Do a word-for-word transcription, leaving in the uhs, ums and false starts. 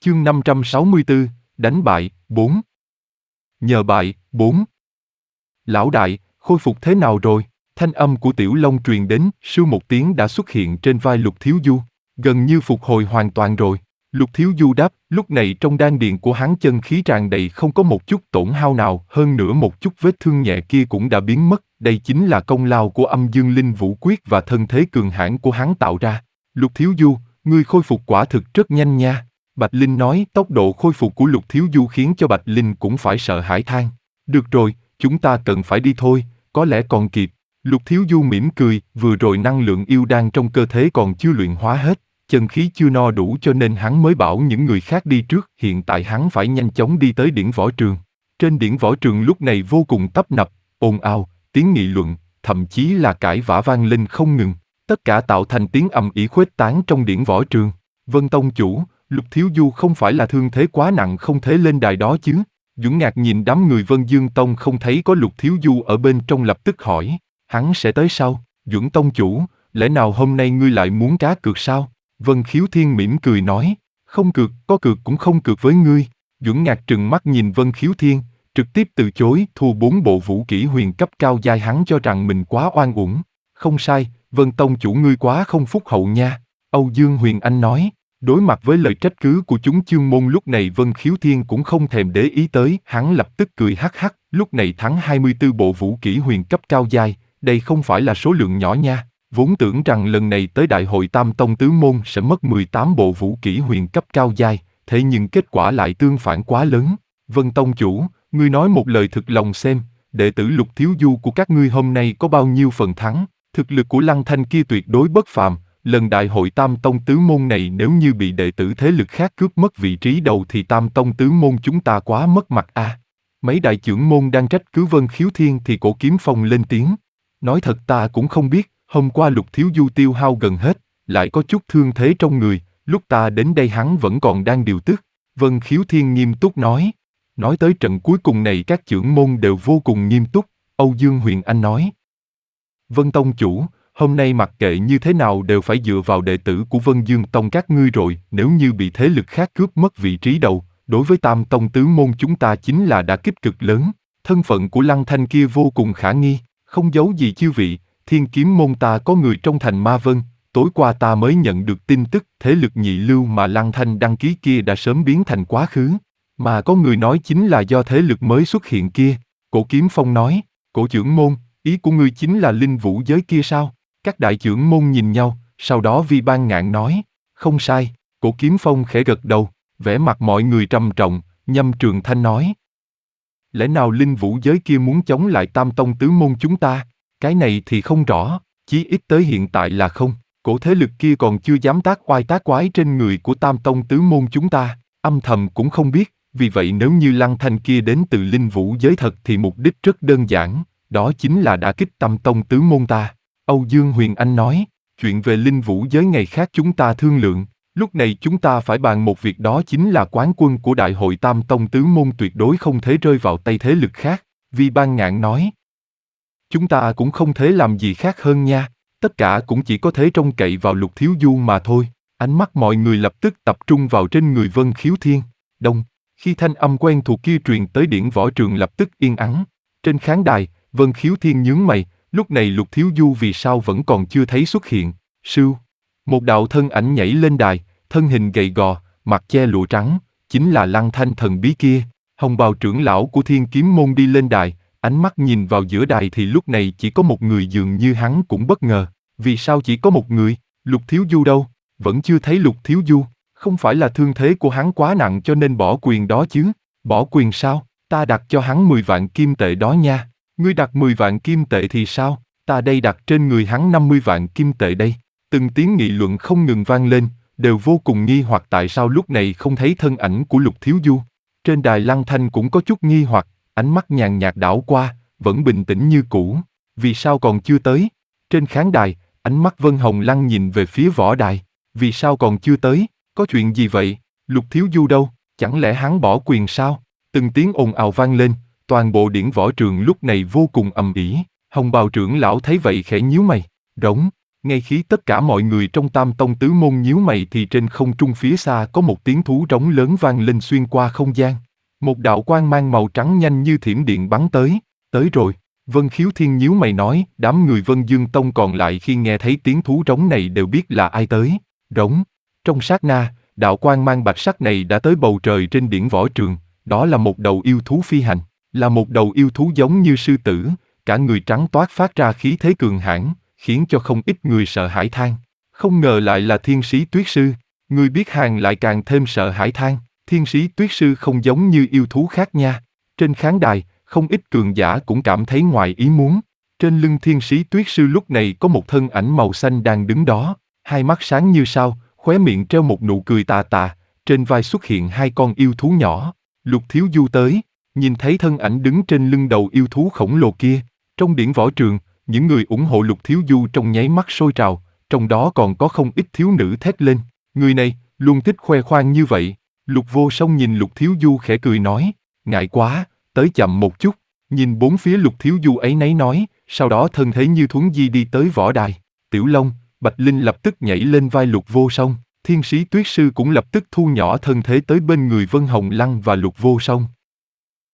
Chương năm trăm sáu mươi tư, đánh bại, bốn. Nhờ bại, bốn. Lão đại, khôi phục thế nào rồi? Thanh âm của Tiểu Long truyền đến, sưu một tiếng đã xuất hiện trên vai Lục Thiếu Du, gần như phục hồi hoàn toàn rồi. Lục Thiếu Du đáp, lúc này trong đan điền của hắn chân khí tràn đầy không có một chút tổn hao nào, hơn nữa một chút vết thương nhẹ kia cũng đã biến mất, đây chính là công lao của Âm Dương Linh Vũ Quyết và thân thế cường hãn của hắn tạo ra. Lục Thiếu Du, ngươi khôi phục quả thực rất nhanh nha. Bạch Linh nói, tốc độ khôi phục của Lục Thiếu Du khiến cho Bạch Linh cũng phải sợ hãi than. Được rồi, chúng ta cần phải đi thôi, có lẽ còn kịp. Lục Thiếu Du mỉm cười, vừa rồi năng lượng yêu đan trong cơ thể còn chưa luyện hóa hết, chân khí chưa no đủ cho nên hắn mới bảo những người khác đi trước, hiện tại hắn phải nhanh chóng đi tới điển võ trường. Trên điển võ trường lúc này vô cùng tấp nập, ồn ào, tiếng nghị luận, thậm chí là cãi vã vang lên không ngừng, tất cả tạo thành tiếng ầm ĩ khuếch tán trong điển võ trường. Vân Tông chủ, Lục Thiếu Du không phải là thương thế quá nặng không thể lên đài đó chứ? Duẩn Ngạc nhìn đám người Vân Dương Tông không thấy có Lục Thiếu Du ở bên trong lập tức hỏi, hắn sẽ tới sau. Duẩn Tông chủ, lẽ nào hôm nay ngươi lại muốn cá cược sao? Vân Khiếu Thiên mỉm cười nói, không cược, có cược cũng không cược với ngươi. Duẩn Ngạc trừng mắt nhìn Vân Khiếu Thiên, trực tiếp từ chối, thua bốn bộ vũ kỹ huyền cấp cao giai, hắn cho rằng mình quá oan uổng. Không sai, Vân Tông chủ ngươi quá không phúc hậu nha. Âu Dương Huyền Anh nói. Đối mặt với lời trách cứ của chúng chương môn lúc này Vân Khiếu Thiên cũng không thèm để ý tới, hắn lập tức cười hắc hắc, lúc này thắng hai mươi tư bộ vũ kỹ huyền cấp cao giai, đây không phải là số lượng nhỏ nha, vốn tưởng rằng lần này tới đại hội Tam Tông Tứ Môn sẽ mất mười tám bộ vũ kỹ huyền cấp cao giai, thế nhưng kết quả lại tương phản quá lớn. Vân Tông chủ, ngươi nói một lời thực lòng xem, đệ tử Lục Thiếu Du của các ngươi hôm nay có bao nhiêu phần thắng, thực lực của Lăng Thanh kia tuyệt đối bất phàm. Lần đại hội Tam Tông Tứ Môn này nếu như bị đệ tử thế lực khác cướp mất vị trí đầu thì Tam Tông Tứ Môn chúng ta quá mất mặt a. À. Mấy đại trưởng môn đang trách cứ Vân Khiếu Thiên thì Cổ Kiếm Phong lên tiếng. Nói thật ta cũng không biết, hôm qua Lục Thiếu Du tiêu hao gần hết, lại có chút thương thế trong người, lúc ta đến đây hắn vẫn còn đang điều tức. Vân Khiếu Thiên nghiêm túc nói. Nói tới trận cuối cùng này các trưởng môn đều vô cùng nghiêm túc, Âu Dương Huyền Anh nói. Vân Tông chủ, hôm nay mặc kệ như thế nào đều phải dựa vào đệ tử của Vân Dương Tông các ngươi rồi, nếu như bị thế lực khác cướp mất vị trí đầu, đối với Tam Tông Tứ Môn chúng ta chính là đả kích cực lớn. Thân phận của Lăng Thanh kia vô cùng khả nghi, không giấu gì chư vị, Thiên Kiếm môn ta có người trong thành Ma Vân, tối qua ta mới nhận được tin tức thế lực nhị lưu mà Lăng Thanh đăng ký kia đã sớm biến thành quá khứ, mà có người nói chính là do thế lực mới xuất hiện kia. Cổ Kiếm Phong nói, Cổ trưởng môn, ý của ngươi chính là linh vũ giới kia sao? Các đại trưởng môn nhìn nhau, sau đó Vi Ban Ngạn nói, không sai. Cổ Kiếm Phong khẽ gật đầu, vẻ mặt mọi người trầm trọng, Nhâm Trường Thanh nói, lẽ nào linh vũ giới kia muốn chống lại Tam Tông Tứ Môn chúng ta? Cái này thì không rõ, chí ít tới hiện tại là không. Cổ thế lực kia còn chưa dám tác oai tác quái trên người của Tam Tông Tứ Môn chúng ta, âm thầm cũng không biết. Vì vậy nếu như Lăng Thanh kia đến từ linh vũ giới thật thì mục đích rất đơn giản, đó chính là đả kích Tam Tông Tứ Môn ta. Âu Dương Huyền Anh nói, chuyện về linh vũ giới ngày khác chúng ta thương lượng, lúc này chúng ta phải bàn một việc, đó chính là quán quân của đại hội Tam Tông Tứ Môn tuyệt đối không thể rơi vào tay thế lực khác. Vi Ban Ngạn nói, chúng ta cũng không thể làm gì khác hơn nha, tất cả cũng chỉ có thể trông cậy vào Lục Thiếu Du mà thôi. Ánh mắt mọi người lập tức tập trung vào trên người Vân Khiếu Thiên. Đông, khi thanh âm quen thuộc kia truyền tới điển võ trường lập tức yên ắng. Trên khán đài, Vân Khiếu Thiên nhướng mày, lúc này Lục Thiếu Du vì sao vẫn còn chưa thấy xuất hiện. Sưu, một đạo thân ảnh nhảy lên đài, thân hình gầy gò, mặt che lụa trắng, chính là Lăng Thanh thần bí kia. Hồng bào trưởng lão của Thiên Kiếm môn đi lên đài, ánh mắt nhìn vào giữa đài thì lúc này chỉ có một người, dường như hắn cũng bất ngờ. Vì sao chỉ có một người? Lục Thiếu Du đâu? Vẫn chưa thấy Lục Thiếu Du. Không phải là thương thế của hắn quá nặng cho nên bỏ quyền đó chứ? Bỏ quyền sao? Ta đặt cho hắn mười vạn kim tệ đó nha. Ngươi đặt mười vạn kim tệ thì sao? Ta đây đặt trên người hắn năm mươi vạn kim tệ đây. Từng tiếng nghị luận không ngừng vang lên, đều vô cùng nghi hoặc tại sao lúc này không thấy thân ảnh của Lục Thiếu Du. Trên đài Lăng Thanh cũng có chút nghi hoặc, ánh mắt nhàn nhạt đảo qua, vẫn bình tĩnh như cũ. Vì sao còn chưa tới? Trên khán đài, ánh mắt Vân Hồng Lăng nhìn về phía võ đài. Vì sao còn chưa tới? Có chuyện gì vậy? Lục Thiếu Du đâu? Chẳng lẽ hắn bỏ quyền sao? Từng tiếng ồn ào vang lên, toàn bộ điển võ trường lúc này vô cùng ầm ĩ. Hồng bào trưởng lão thấy vậy khẽ nhíu mày, rống. Ngay khi tất cả mọi người trong Tam Tông Tứ Môn nhíu mày thì trên không trung phía xa có một tiếng thú trống lớn vang lên xuyên qua không gian. Một đạo quang mang màu trắng nhanh như thiểm điện bắn tới, tới rồi. Vân Khiếu Thiên nhíu mày nói, đám người Vân Dương Tông còn lại khi nghe thấy tiếng thú trống này đều biết là ai tới. Rống. Trong sát na, đạo quang mang bạch sắc này đã tới bầu trời trên điển võ trường, đó là một đầu yêu thú phi hành, là một đầu yêu thú giống như sư tử, cả người trắng toát phát ra khí thế cường hãn, khiến cho không ít người sợ hãi than. Không ngờ lại là Thiên Sĩ Tuyết Sư, người biết hàng lại càng thêm sợ hãi than. Thiên Sĩ Tuyết Sư không giống như yêu thú khác nha. Trên khán đài, không ít cường giả cũng cảm thấy ngoài ý muốn. Trên lưng Thiên Sĩ Tuyết Sư lúc này có một thân ảnh màu xanh đang đứng đó, hai mắt sáng như sao, khóe miệng treo một nụ cười tà tà, trên vai xuất hiện hai con yêu thú nhỏ. Lục Thiếu Du tới, nhìn thấy thân ảnh đứng trên lưng đầu yêu thú khổng lồ kia. Trong điển võ trường, những người ủng hộ Lục Thiếu Du trong nháy mắt sôi trào, trong đó còn có không ít thiếu nữ thét lên. Người này, luôn thích khoe khoang như vậy. Lục Vô Song nhìn Lục Thiếu Du khẽ cười nói, ngại quá, tới chậm một chút. Nhìn bốn phía Lục Thiếu Du ấy nấy nói, sau đó thân thế như thuấn di đi tới võ đài. Tiểu Long, Bạch Linh lập tức nhảy lên vai Lục Vô Song. Thiên Sĩ Tuyết Sư cũng lập tức thu nhỏ thân thế tới bên người Vân Hồng Lăng và Lục Vô Song.